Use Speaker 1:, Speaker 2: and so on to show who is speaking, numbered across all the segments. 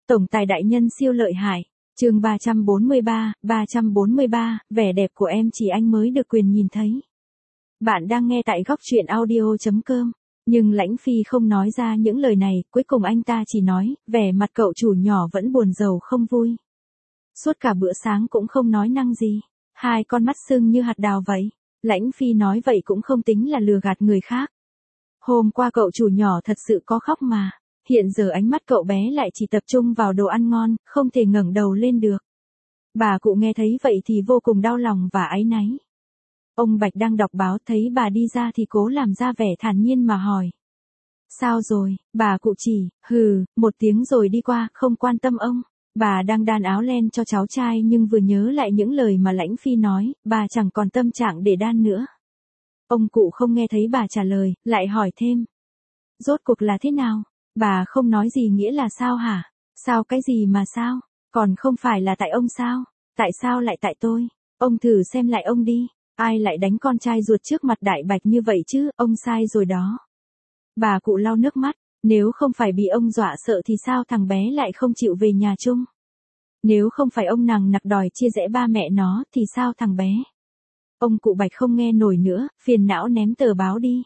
Speaker 1: Tổng tài đại nhân siêu lợi hại. Chương 343, vẻ đẹp của em chỉ anh mới được quyền nhìn thấy. Bạn đang nghe tại góc truyện audio.com. Nhưng Lãnh Phi không nói ra những lời này, cuối cùng anh ta chỉ nói, vẻ mặt cậu chủ nhỏ vẫn buồn rầu không vui. Suốt cả bữa sáng cũng không nói năng gì, hai con mắt sưng như hạt đào vậy. Lãnh Phi nói vậy cũng không tính là lừa gạt người khác. Hôm qua cậu chủ nhỏ thật sự có khóc mà, hiện giờ ánh mắt cậu bé lại chỉ tập trung vào đồ ăn ngon, không thể ngẩng đầu lên được. Bà cụ nghe thấy vậy thì vô cùng đau lòng và áy náy. Ông Bạch đang đọc báo thấy bà đi ra thì cố làm ra vẻ thản nhiên mà hỏi. Sao rồi, bà cụ chỉ, một tiếng rồi đi qua, không quan tâm ông. Bà đang đan áo len cho cháu trai nhưng vừa nhớ lại những lời mà Lãnh Phi nói, bà chẳng còn tâm trạng để đan nữa. Ông cụ không nghe thấy bà trả lời, lại hỏi thêm. Rốt cuộc là thế nào? Bà không nói gì nghĩa là sao hả? Sao cái gì mà sao? Còn không phải là tại ông sao? Tại sao lại tại tôi? Ông thử xem lại ông đi. Ai lại đánh con trai ruột trước mặt Đại Bạch như vậy chứ? Ông sai rồi đó. Bà cụ lau nước mắt. Nếu không phải bị ông dọa sợ thì sao thằng bé lại không chịu về nhà chung? Nếu không phải ông nằng nặc đòi chia rẽ ba mẹ nó thì sao thằng bé? Ông cụ Bạch không nghe nổi nữa, phiền não ném tờ báo đi.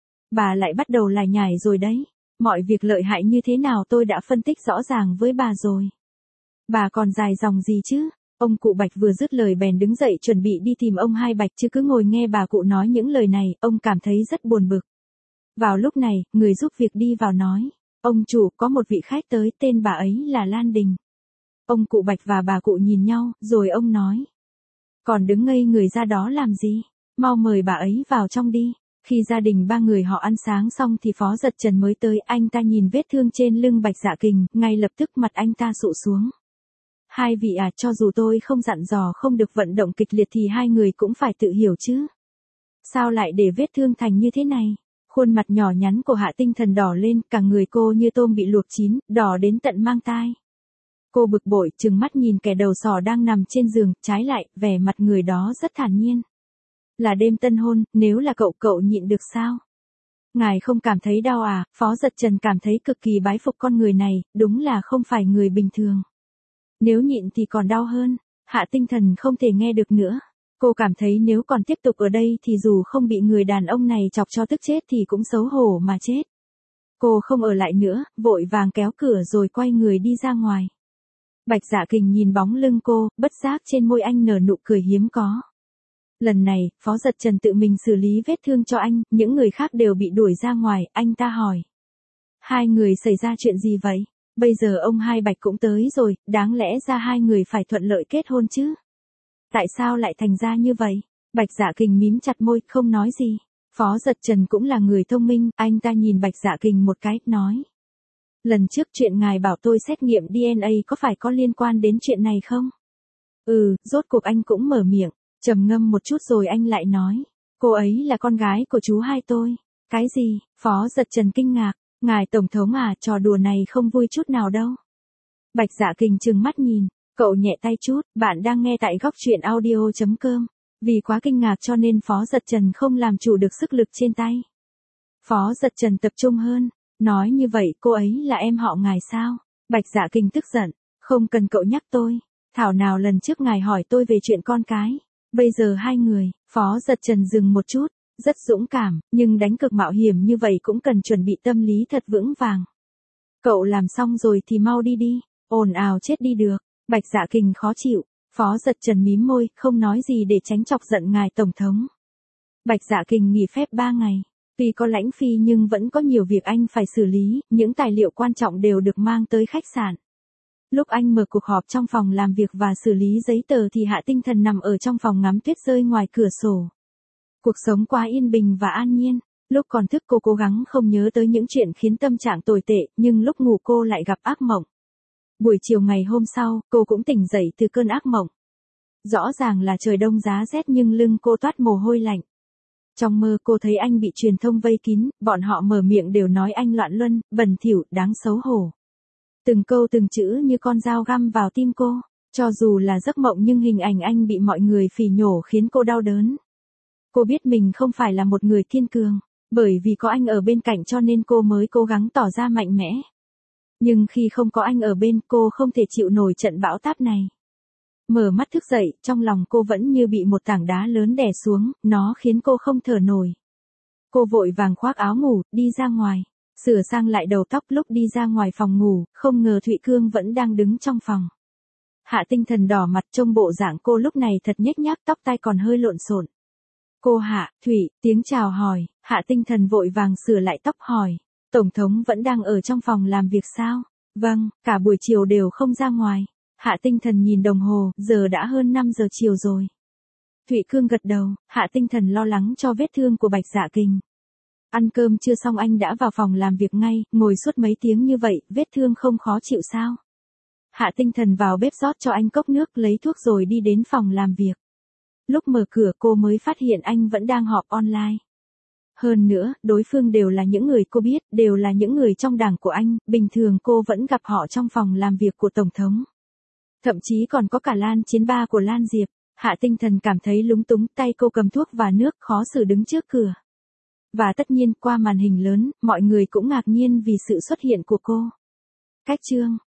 Speaker 1: Bà lại bắt đầu lải nhải rồi đấy. Mọi việc lợi hại như thế nào tôi đã phân tích rõ ràng với bà rồi. Bà còn dài dòng gì chứ? Ông cụ Bạch vừa dứt lời bèn đứng dậy chuẩn bị đi tìm ông Hai Bạch chứ cứ ngồi nghe bà cụ nói những lời này, ông cảm thấy rất buồn bực. Vào lúc này, người giúp việc đi vào nói. Ông chủ, có một vị khách tới, tên bà ấy là Lan Đình. Ông cụ Bạch và bà cụ nhìn nhau, rồi ông nói. Còn đứng ngây người ra đó làm gì? Mau mời bà ấy vào trong đi. Khi gia đình ba người họ ăn sáng xong thì Phó Giật Trần mới tới, anh ta nhìn vết thương trên lưng Bạch Dạ Kình, ngay lập tức mặt anh ta sụ xuống. Hai vị à, cho dù tôi không dặn dò không được vận động kịch liệt thì hai người cũng phải tự hiểu chứ. Sao lại để vết thương thành như thế này? Khuôn mặt nhỏ nhắn của Hạ Tinh Thần đỏ lên, cả người cô như tôm bị luộc chín, đỏ đến tận mang tai. Cô bực bội, trừng mắt nhìn kẻ đầu sỏ đang nằm trên giường, trái lại, vẻ mặt người đó rất thản nhiên. Là đêm tân hôn, nếu là cậu nhịn được sao? Ngài không cảm thấy đau à? Phó Giật Trần cảm thấy cực kỳ bái phục con người này, đúng là không phải người bình thường. Nếu nhịn thì còn đau hơn. Hạ Tinh Thần không thể nghe được nữa. Cô cảm thấy nếu còn tiếp tục ở đây thì dù không bị người đàn ông này chọc cho tức chết thì cũng xấu hổ mà chết. Cô không ở lại nữa, vội vàng kéo cửa rồi quay người đi ra ngoài. Bạch Dạ Kình nhìn bóng lưng cô, bất giác trên môi anh nở nụ cười hiếm có. Lần này, Phó Giật Trần tự mình xử lý vết thương cho anh, những người khác đều bị đuổi ra ngoài, anh ta hỏi. Hai người xảy ra chuyện gì vậy? Bây giờ ông Hai Bạch cũng tới rồi, đáng lẽ ra hai người phải thuận lợi kết hôn chứ? Tại sao lại thành ra như vậy? Bạch Dạ Kình mím chặt môi, không nói gì. Phó Giật Trần cũng là người thông minh, anh ta nhìn Bạch Dạ Kình một cái, nói. Lần trước chuyện ngài bảo tôi xét nghiệm DNA có phải có liên quan đến chuyện này không? Rốt cuộc anh cũng mở miệng, trầm ngâm một chút rồi anh lại nói. Cô ấy là con gái của chú hai tôi. Cái gì? Phó Giật Trần kinh ngạc. Ngài Tổng thống à, trò đùa này không vui chút nào đâu. Bạch Dạ Kình trừng mắt nhìn, cậu nhẹ tay chút, bạn đang nghe tại góc truyện audio.com. Vì quá kinh ngạc cho nên Phó Giật Trần không làm chủ được sức lực trên tay. Phó Giật Trần tập trung hơn, nói như vậy cô ấy là em họ ngài sao? Bạch Dạ Kình tức giận, không cần cậu nhắc tôi, thảo nào lần trước ngài hỏi tôi về chuyện con cái. Bây giờ hai người, Phó Giật Trần dừng một chút. Rất dũng cảm, nhưng đánh cực mạo hiểm như vậy cũng cần chuẩn bị tâm lý thật vững vàng. Cậu làm xong rồi thì mau đi đi, ồn ào chết đi được. Bạch Dạ Kình khó chịu, Phó Giật Trần mím môi, không nói gì để tránh chọc giận ngài Tổng thống. Bạch Dạ Kình nghỉ phép 3 ngày, tuy có Lãnh Phi nhưng vẫn có nhiều việc anh phải xử lý, những tài liệu quan trọng đều được mang tới khách sạn. Lúc anh mở cuộc họp trong phòng làm việc và xử lý giấy tờ thì Hạ Tinh Thần nằm ở trong phòng ngắm tuyết rơi ngoài cửa sổ. Cuộc sống quá yên bình và an nhiên, lúc còn thức cô cố gắng không nhớ tới những chuyện khiến tâm trạng tồi tệ, nhưng lúc ngủ cô lại gặp ác mộng. Buổi chiều ngày hôm sau, cô cũng tỉnh dậy từ cơn ác mộng. Rõ ràng là trời đông giá rét nhưng lưng cô toát mồ hôi lạnh. Trong mơ cô thấy anh bị truyền thông vây kín, bọn họ mở miệng đều nói anh loạn luân, bẩn thỉu, đáng xấu hổ. Từng câu từng chữ như con dao găm vào tim cô, cho dù là giấc mộng nhưng hình ảnh anh bị mọi người phỉ nhổ khiến cô đau đớn. Cô biết mình không phải là một người thiên cường, bởi vì có anh ở bên cạnh cho nên cô mới cố gắng tỏ ra mạnh mẽ. Nhưng khi không có anh ở bên, cô không thể chịu nổi trận bão táp này. Mở mắt thức dậy, trong lòng cô vẫn như bị một tảng đá lớn đè xuống, nó khiến cô không thở nổi. Cô vội vàng khoác áo ngủ, đi ra ngoài. Sửa sang lại đầu tóc lúc đi ra ngoài phòng ngủ, không ngờ Thụy Cương vẫn đang đứng trong phòng. Hạ Tinh Thần đỏ mặt trông bộ dạng cô lúc này thật nhếch nhác, tóc tai còn hơi lộn xộn. Cô Hạ, Thụy, tiếng chào hỏi, Hạ Tinh Thần vội vàng sửa lại tóc hỏi. Tổng thống vẫn đang ở trong phòng làm việc sao? Vâng, cả buổi chiều đều không ra ngoài. Hạ Tinh Thần nhìn đồng hồ, giờ đã hơn 5 giờ chiều rồi. Thụy Cương gật đầu, Hạ Tinh Thần lo lắng cho vết thương của Bạch Dạ Kình. Ăn cơm chưa xong anh đã vào phòng làm việc ngay, ngồi suốt mấy tiếng như vậy, vết thương không khó chịu sao? Hạ Tinh Thần vào bếp rót cho anh cốc nước, lấy thuốc rồi đi đến phòng làm việc. Lúc mở cửa cô mới phát hiện anh vẫn đang họp online. Hơn nữa, đối phương đều là những người cô biết, đều là những người trong đảng của anh, bình thường cô vẫn gặp họ trong phòng làm việc của Tổng thống. Thậm chí còn có cả Lan Chiến Ba của Lan Diệp. Hạ Tinh Thần cảm thấy lúng túng, tay cô cầm thuốc và nước, khó xử đứng trước cửa. Và tất nhiên, qua màn hình lớn, mọi người cũng ngạc nhiên vì sự xuất hiện của cô. Cách chương